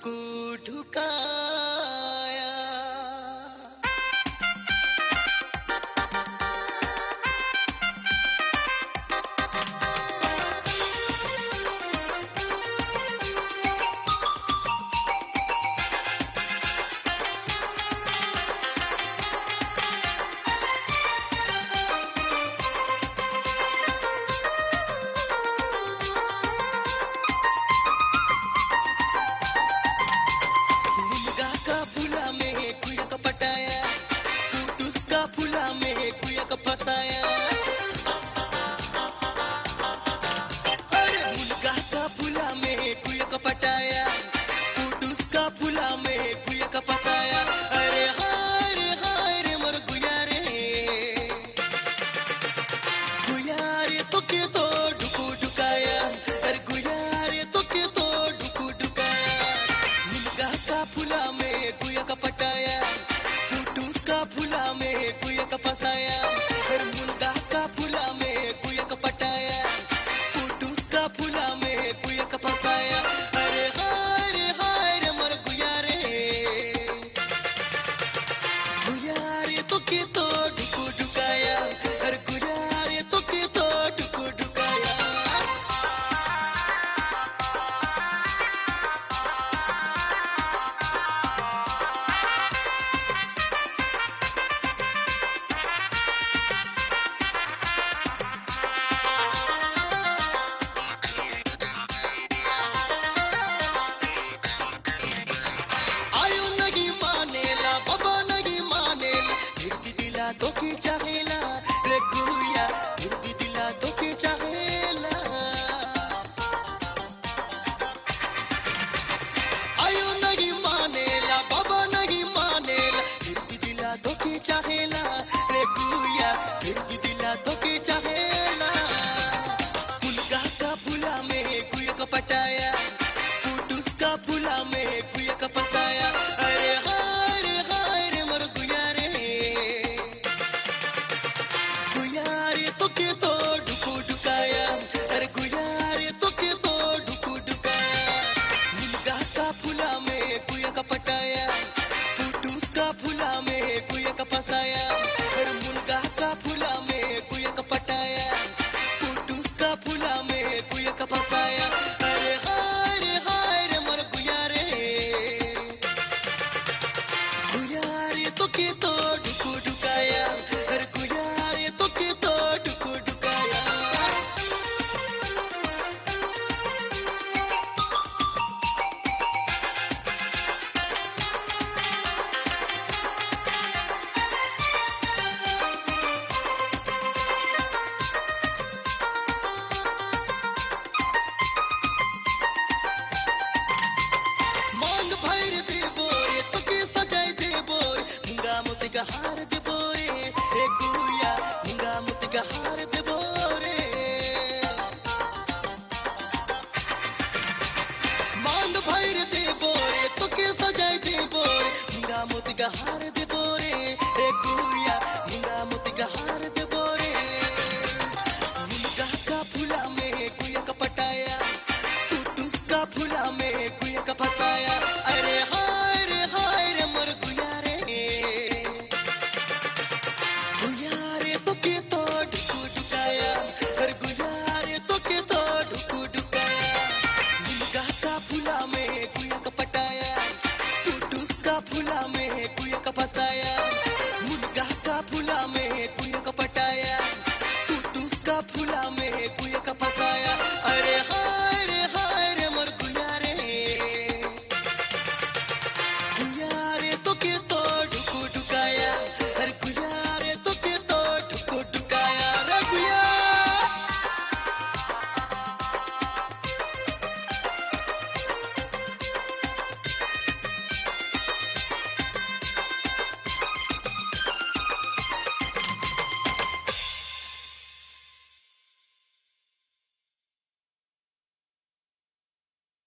ढुकू ढुकाया। मुनगा का फुला में कुया का पटाया, कुटुस का फुला में कुया का फसाया। अरे मुनगा का फुला में कुया का पटाया, कुटुस का फुला में कुया का फसाया। अरे हाय रे मोर गुया रे तो के तो ढुकू ढुकाया। अरे गुया रे तो के तो ढुकू ढुकाया। मुनगा का फुला में गुया का पटाया, कुटुस का फुला में गुया का फसाया। अरे मुनगा का फुला में गुया का पटाया, कुटुस का फुला में गुया का फसाया। अरे हाय रे मोर गुया रे तो के तो ढुकू ढुकाया। अरे गुया रे तो के तो ढुकू ढुकाया। आयु नहीं मानेला, बाबा नहीं मानेला, फिर भी दिला तो की चाहेला।